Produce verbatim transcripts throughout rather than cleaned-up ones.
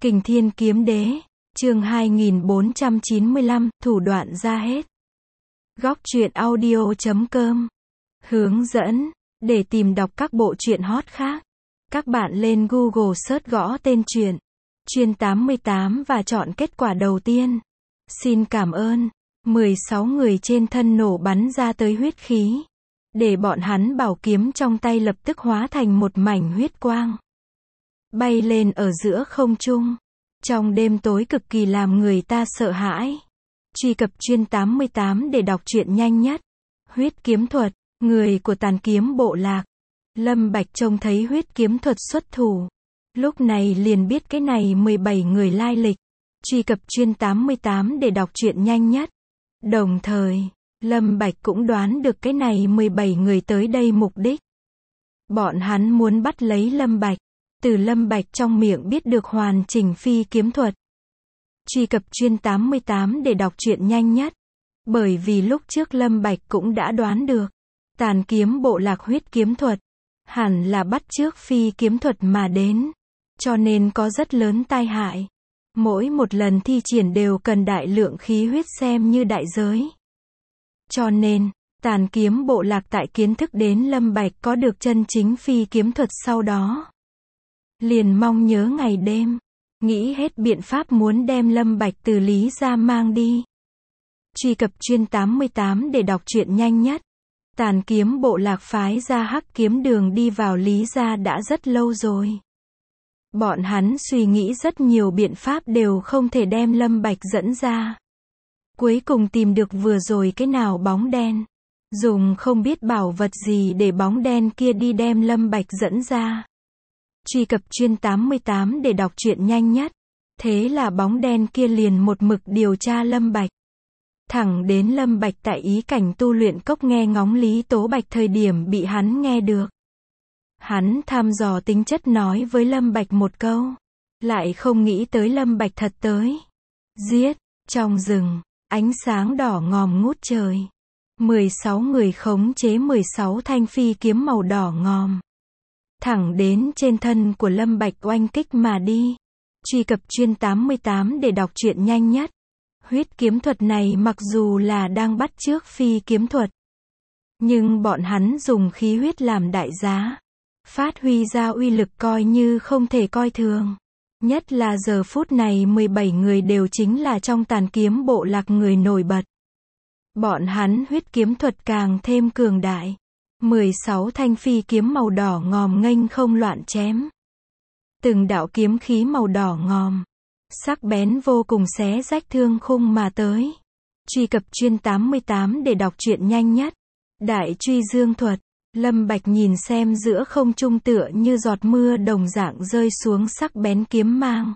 Kình Thiên Kiếm Đế, chương hai nghìn bốn trăm chín mươi lăm, thủ đoạn ra hết. Góc truyện audio chấm com. Hướng dẫn, để tìm đọc các bộ truyện hot khác. Các bạn lên Google search gõ tên truyện, Chuyên tám mươi tám và chọn kết quả đầu tiên. Xin cảm ơn. mười sáu người trên thân nổ bắn ra tới huyết khí. Để bọn hắn bảo kiếm trong tay lập tức hóa thành một mảnh huyết quang. Bay lên ở giữa không trung. Trong đêm tối cực kỳ làm người ta sợ hãi. Truy cập Chuyên tám mươi tám để đọc truyện nhanh nhất. Huyết kiếm thuật, người của Tàn Kiếm Bộ Lạc. Lâm Bạch trông thấy huyết kiếm thuật xuất thủ. Lúc này liền biết cái này mười bảy người lai lịch. Truy cập Chuyên tám mươi tám để đọc truyện nhanh nhất. Đồng thời, Lâm Bạch cũng đoán được cái này mười bảy người tới đây mục đích. Bọn hắn muốn bắt lấy Lâm Bạch. Từ Lâm Bạch trong miệng biết được hoàn chỉnh phi kiếm thuật. Truy cập Chuyên tám mươi tám để đọc truyện nhanh nhất. Bởi vì lúc trước Lâm Bạch cũng đã đoán được. Tàn Kiếm Bộ Lạc huyết kiếm thuật. Hẳn là bắt chước phi kiếm thuật mà đến. Cho nên có rất lớn tai hại. Mỗi một lần thi triển đều cần đại lượng khí huyết xem như đại giới. Cho nên, Tàn Kiếm Bộ Lạc tại kiến thức đến Lâm Bạch có được chân chính phi kiếm thuật sau đó. Liền mong nhớ ngày đêm. Nghĩ hết biện pháp muốn đem Lâm Bạch từ Lý gia mang đi. Truy cập Chuyên tám mươi tám để đọc truyện nhanh nhất. Tàn Kiếm Bộ Lạc phái ra Hắc Kiếm Đường đi vào Lý gia đã rất lâu rồi. Bọn hắn suy nghĩ rất nhiều biện pháp đều không thể đem Lâm Bạch dẫn ra. Cuối cùng tìm được vừa rồi cái nào bóng đen. Dùng không biết bảo vật gì để bóng đen kia đi đem Lâm Bạch dẫn ra. Truy cập Chuyên tám mươi tám để đọc truyện nhanh nhất. Thế là bóng đen kia liền một mực điều tra Lâm Bạch. Thẳng đến Lâm Bạch tại ý cảnh tu luyện cốc nghe ngóng Lý Tố Bạch thời điểm bị hắn nghe được. Hắn thăm dò tính chất nói với Lâm Bạch một câu. Lại không nghĩ tới Lâm Bạch thật tới. Giết, trong rừng, ánh sáng đỏ ngòm ngút trời. mười sáu người khống chế mười sáu thanh phi kiếm màu đỏ ngòm. Thẳng đến trên thân của Lâm Bạch oanh kích mà đi. Truy cập Chuyên tám mươi tám để đọc truyện nhanh nhất. Huyết kiếm thuật này mặc dù là đang bắt chước phi kiếm thuật. Nhưng bọn hắn dùng khí huyết làm đại giá. Phát huy ra uy lực coi như không thể coi thường. Nhất là giờ phút này mười bảy người đều chính là trong Tàn Kiếm Bộ Lạc người nổi bật. Bọn hắn huyết kiếm thuật càng thêm cường đại. mười sáu thanh phi kiếm màu đỏ ngòm nghênh không loạn chém. Từng đạo kiếm khí màu đỏ ngòm, sắc bén vô cùng xé rách thương khung mà tới. Truy cập Chuyên tám mươi tám để đọc truyện nhanh nhất. Đại truy dương thuật. Lâm Bạch nhìn xem giữa không trung tựa như giọt mưa đồng dạng rơi xuống sắc bén kiếm mang.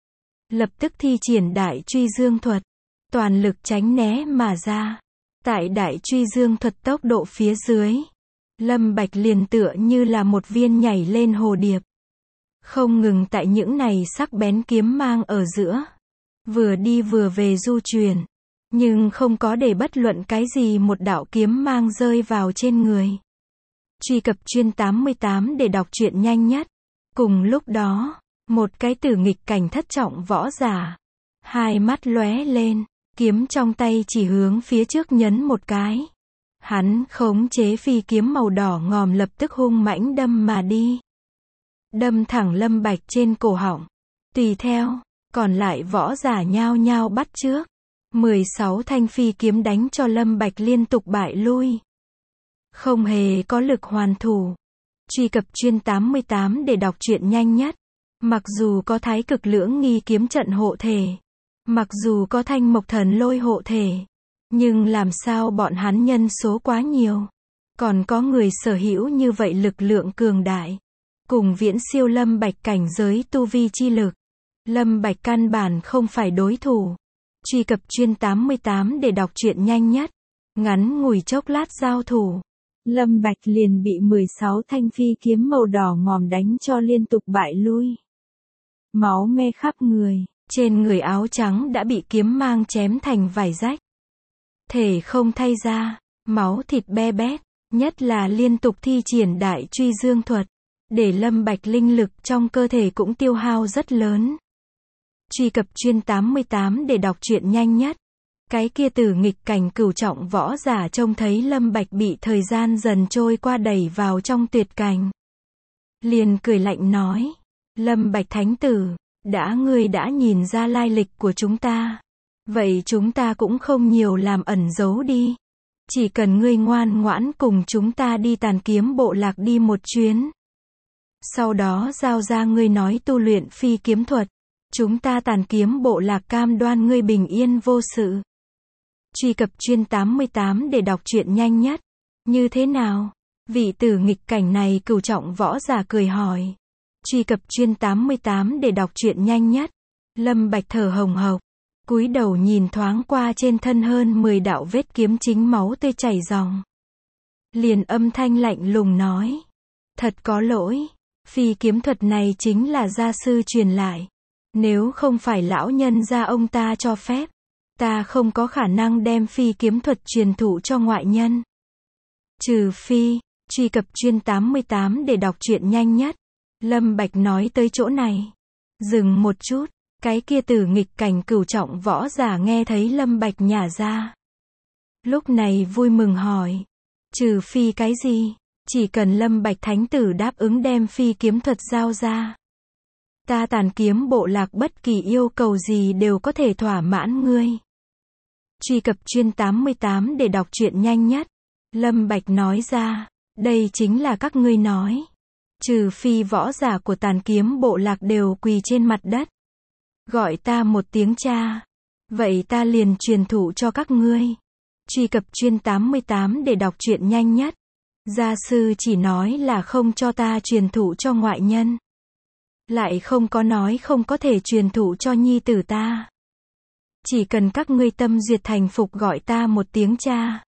Lập tức thi triển đại truy dương thuật. Toàn lực tránh né mà ra. Tại đại truy dương thuật tốc độ phía dưới. Lâm Bạch liền tựa như là một viên nhảy lên hồ điệp. Không ngừng tại những này sắc bén kiếm mang ở giữa. Vừa đi vừa về du chuyển. Nhưng không có để bất luận cái gì một đạo kiếm mang rơi vào trên người. Truy cập Chuyên tám mươi tám để đọc truyện nhanh nhất. Cùng lúc đó, một cái tử nghịch cảnh thất trọng võ giả. Hai mắt lóe lên, kiếm trong tay chỉ hướng phía trước nhấn một cái. Hắn khống chế phi kiếm màu đỏ ngòm lập tức hung mãnh đâm mà đi. Đâm thẳng Lâm Bạch trên cổ họng. Tùy theo, còn lại võ giả nhao nhao bắt chước. mười sáu thanh phi kiếm đánh cho Lâm Bạch liên tục bại lui. Không hề có lực hoàn thủ. Truy cập Chuyên tám mươi tám để đọc truyện nhanh nhất. Mặc dù có Thái Cực Lưỡng Nghi kiếm trận hộ thể. Mặc dù có Thanh Mộc Thần Lôi hộ thể. Nhưng làm sao bọn hắn nhân số quá nhiều. Còn có người sở hữu như vậy lực lượng cường đại. Cùng viễn siêu Lâm Bạch cảnh giới tu vi chi lực. Lâm Bạch căn bản không phải đối thủ. Truy cập Chuyên tám mươi tám để đọc truyện nhanh nhất. Ngắn ngủi chốc lát giao thủ. Lâm Bạch liền bị mười sáu thanh phi kiếm màu đỏ ngòm đánh cho liên tục bại lui. Máu me khắp người. Trên người áo trắng đã bị kiếm mang chém thành vải rách. Thể không thay ra. Máu thịt be bét. Nhất là liên tục thi triển đại truy dương thuật. Để Lâm Bạch linh lực trong cơ thể cũng tiêu hao rất lớn. Truy cập chuyên tám mươi tám để đọc truyện nhanh nhất. Cái kia Tử nghịch cảnh cửu trọng võ giả trông thấy Lâm Bạch bị thời gian dần trôi qua đẩy vào trong tuyệt cảnh. Liền cười lạnh nói. Lâm Bạch thánh tử, đã ngươi đã nhìn ra lai lịch của chúng ta. Vậy chúng ta cũng không nhiều làm ẩn giấu đi. Chỉ cần ngươi ngoan ngoãn cùng chúng ta đi Tàn Kiếm Bộ Lạc đi một chuyến. Sau đó giao ra ngươi nói tu luyện phi kiếm thuật. Chúng ta Tàn Kiếm Bộ Lạc cam đoan ngươi bình yên vô sự. Truy cập chuyên tám mươi tám để đọc truyện nhanh nhất. Như thế nào? Vị Tử nghịch cảnh này cửu trọng võ giả cười hỏi. Truy cập chuyên tám mươi tám để đọc truyện nhanh nhất. Lâm Bạch thở hồng hộc, cúi đầu nhìn thoáng qua trên thân hơn mười đạo vết kiếm chính máu tươi chảy ròng. Liền âm thanh lạnh lùng nói. Thật có lỗi, phi kiếm thuật này chính là gia sư truyền lại. Nếu không phải lão nhân gia ông ta cho phép, ta không có khả năng đem phi kiếm thuật truyền thụ cho ngoại nhân. Trừ phi, truy cập chuyên tám mươi tám để đọc truyện nhanh nhất. Lâm Bạch nói tới chỗ này. Dừng một chút, cái kia Tử nghịch cảnh cửu trọng võ giả nghe thấy Lâm Bạch nhả ra. Lúc này vui mừng hỏi. Trừ phi cái gì? Chỉ cần Lâm Bạch thánh tử đáp ứng đem phi kiếm thuật giao ra. Ta Tàn Kiếm Bộ Lạc bất kỳ yêu cầu gì đều có thể thỏa mãn ngươi. Truy cập chuyên tám mươi tám để đọc truyện nhanh nhất. Lâm Bạch nói ra. Đây chính là các ngươi nói. Trừ phi võ giả của Tàn Kiếm Bộ Lạc đều quỳ trên mặt đất. Gọi ta một tiếng cha. Vậy ta liền truyền thụ cho các ngươi. Truy cập chuyên tám mươi tám để đọc truyện nhanh nhất. Gia sư chỉ nói là không cho ta truyền thụ cho ngoại nhân. Lại không có nói không có thể truyền thụ cho nhi tử ta. Chỉ cần các ngươi tâm duyệt thành phục gọi ta một tiếng cha.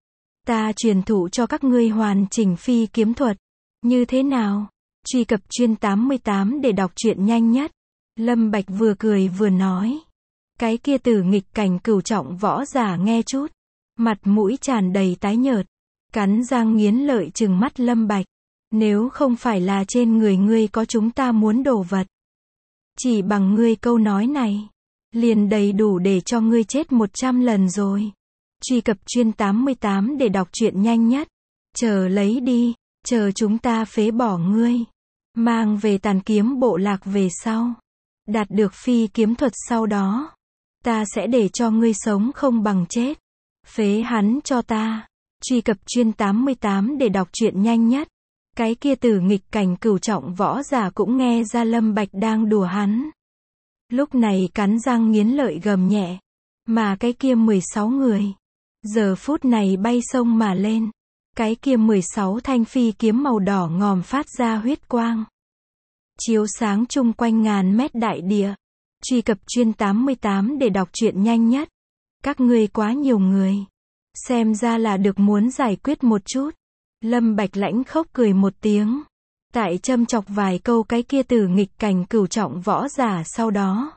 Ta truyền thụ cho các ngươi hoàn chỉnh phi kiếm thuật. Như thế nào? Truy cập chuyên tám mươi tám để đọc truyện nhanh nhất. Lâm Bạch vừa cười vừa nói. Cái kia Tử nghịch cảnh cửu trọng võ giả nghe chút. Mặt mũi tràn đầy tái nhợt. Cắn răng nghiến lợi trừng mắt Lâm Bạch. Nếu không phải là trên người ngươi có chúng ta muốn đồ vật. Chỉ bằng ngươi câu nói này. Liền đầy đủ để cho ngươi chết một trăm lần rồi. Truy cập chuyên tám mươi tám để đọc truyện nhanh nhất. Chờ lấy đi. Chờ chúng ta phế bỏ ngươi. Mang về Tàn Kiếm Bộ Lạc về sau. Đạt được phi kiếm thuật sau đó. Ta sẽ để cho ngươi sống không bằng chết. Phế hắn cho ta. Truy cập chuyên tám mươi tám để đọc truyện nhanh nhất. Cái kia Tử nghịch cảnh cửu trọng võ giả cũng nghe ra Lâm Bạch đang đùa hắn. Lúc này cắn răng nghiến lợi gầm nhẹ. Mà cái kia mười sáu người. Giờ phút này bay sông mà lên. Cái kia mười sáu thanh phi kiếm màu đỏ ngòm phát ra huyết quang. Chiếu sáng chung quanh ngàn mét đại địa. Truy cập chuyên tám mươi tám để đọc truyện nhanh nhất. Các ngươi quá nhiều người. Xem ra là được muốn giải quyết một chút. Lâm Bạch lãnh khốc cười một tiếng. Tại châm chọc vài câu cái kia Tử nghịch cảnh cửu trọng võ giả sau đó.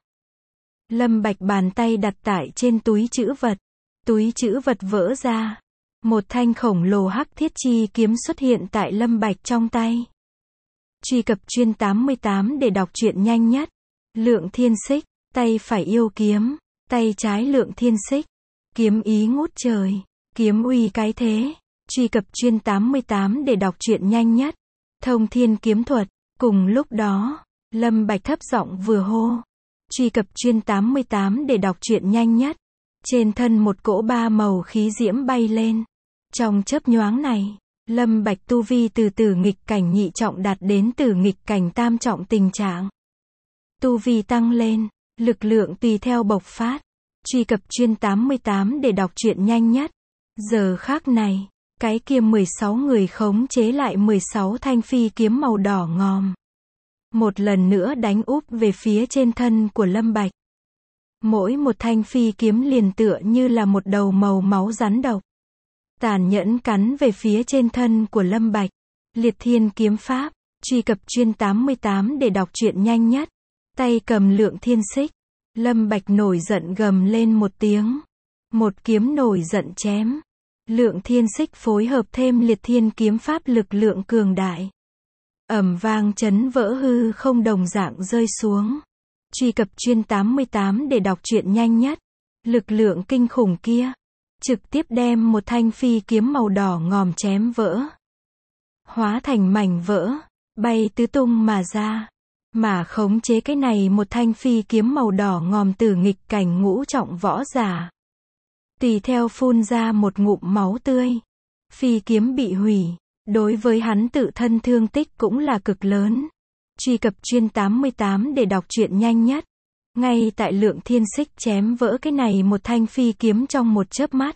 Lâm Bạch bàn tay đặt tại trên túi trữ vật. Túi trữ vật vỡ ra. Một thanh khổng lồ hắc thiết chi kiếm xuất hiện tại Lâm Bạch trong tay. Truy cập chuyên tám mươi tám để đọc truyện nhanh nhất. Lượng thiên xích, tay phải yêu kiếm, tay trái lượng thiên xích. Kiếm ý ngút trời, kiếm uy cái thế. Truy cập chuyên tám mươi tám để đọc truyện nhanh nhất. Thông thiên kiếm thuật. Cùng lúc đó, Lâm Bạch thấp giọng vừa hô. Truy cập chuyên tám mươi tám để đọc truyện nhanh nhất. Trên thân một cỗ ba màu khí diễm bay lên. Trong chớp nhoáng này, Lâm Bạch tu vi từ Tử nghịch cảnh nhị trọng đạt đến Tử nghịch cảnh tam trọng tình trạng. Tu vi tăng lên, lực lượng tùy theo bộc phát. Truy cập chuyên tám mươi tám để đọc truyện nhanh nhất. Giờ khắc này, cái kia mười sáu người khống chế lại mười sáu thanh phi kiếm màu đỏ ngòm. Một lần nữa đánh úp về phía trên thân của Lâm Bạch. Mỗi một thanh phi kiếm liền tựa như là một đầu màu máu rắn độc. Tàn nhẫn cắn về phía trên thân của Lâm Bạch. Liệt thiên kiếm pháp. Truy cập chuyên tám mươi tám để đọc truyện nhanh nhất. Tay cầm lượng thiên xích. Lâm Bạch nổi giận gầm lên một tiếng. Một kiếm nổi giận chém. Lượng thiên xích phối hợp thêm liệt thiên kiếm pháp lực lượng cường đại. Ầm vang chấn vỡ hư không đồng dạng rơi xuống. Truy cập chuyên tám mươi tám để đọc truyện nhanh nhất. Lực lượng kinh khủng kia trực tiếp đem một thanh phi kiếm màu đỏ ngòm chém vỡ, hóa thành mảnh vỡ, bay tứ tung mà ra. Mà khống chế cái này một thanh phi kiếm màu đỏ ngòm tử nghịch cảnh ngũ trọng võ giả, tùy theo phun ra một ngụm máu tươi. Phi kiếm bị hủy, đối với hắn tự thân thương tích cũng là cực lớn. Truy cập chuyên tám mươi tám để đọc truyện nhanh nhất. Ngay tại Lượng Thiên Xích chém vỡ cái này một thanh phi kiếm trong một chớp mắt,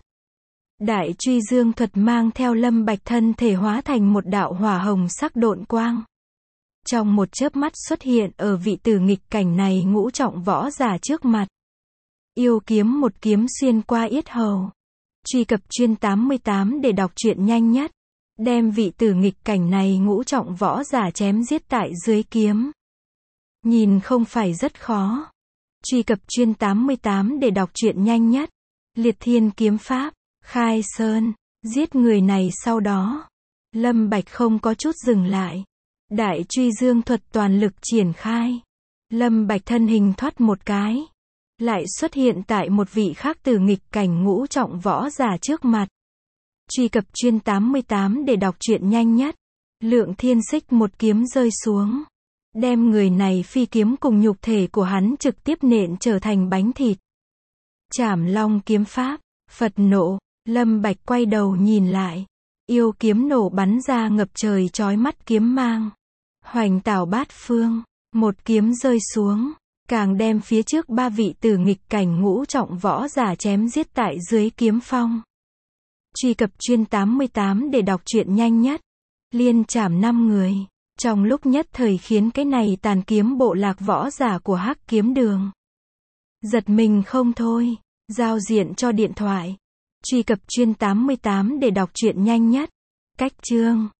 Đại Truy Dương thuật mang theo Lâm Bạch thân thể hóa thành một đạo hỏa hồng sắc độn quang. Trong một chớp mắt xuất hiện ở vị tử nghịch cảnh này ngũ trọng võ giả trước mặt. Yêu kiếm một kiếm xuyên qua yết hầu. Truy cập chuyên tám mươi tám để đọc truyện nhanh nhất. Đem vị tử nghịch cảnh này ngũ trọng võ giả chém giết tại dưới kiếm. Nhìn không phải rất khó. Truy cập chuyên tám mươi tám để đọc truyện nhanh nhất. Liệt Thiên kiếm pháp, khai sơn, giết người này sau đó. Lâm Bạch không có chút dừng lại. Đại Truy Dương thuật toàn lực triển khai. Lâm Bạch thân hình thoát một cái, lại xuất hiện tại một vị khác tử nghịch cảnh ngũ trọng võ giả trước mặt. Truy cập chuyên tám mươi tám để đọc truyện nhanh nhất. Lượng Thiên Xích một kiếm rơi xuống, đem người này phi kiếm cùng nhục thể của hắn trực tiếp nện trở thành bánh thịt. Trảm Long kiếm pháp, Phật nộ. Lâm Bạch quay đầu nhìn lại. Yêu kiếm nổ bắn ra ngập trời chói mắt kiếm mang. Hoành tảo bát phương, một kiếm rơi xuống, càng đem phía trước ba vị tử nghịch cảnh ngũ trọng võ giả chém giết tại dưới kiếm phong. Truy cập chuyên tám mươi tám để đọc truyện nhanh nhất. Liên chảm năm người, trong lúc nhất thời khiến cái này tàn kiếm bộ lạc võ giả của Hắc Kiếm Đường giật mình không thôi. Giao diện cho điện thoại. Truy cập chuyên tám mươi tám để đọc truyện nhanh nhất. Cách chương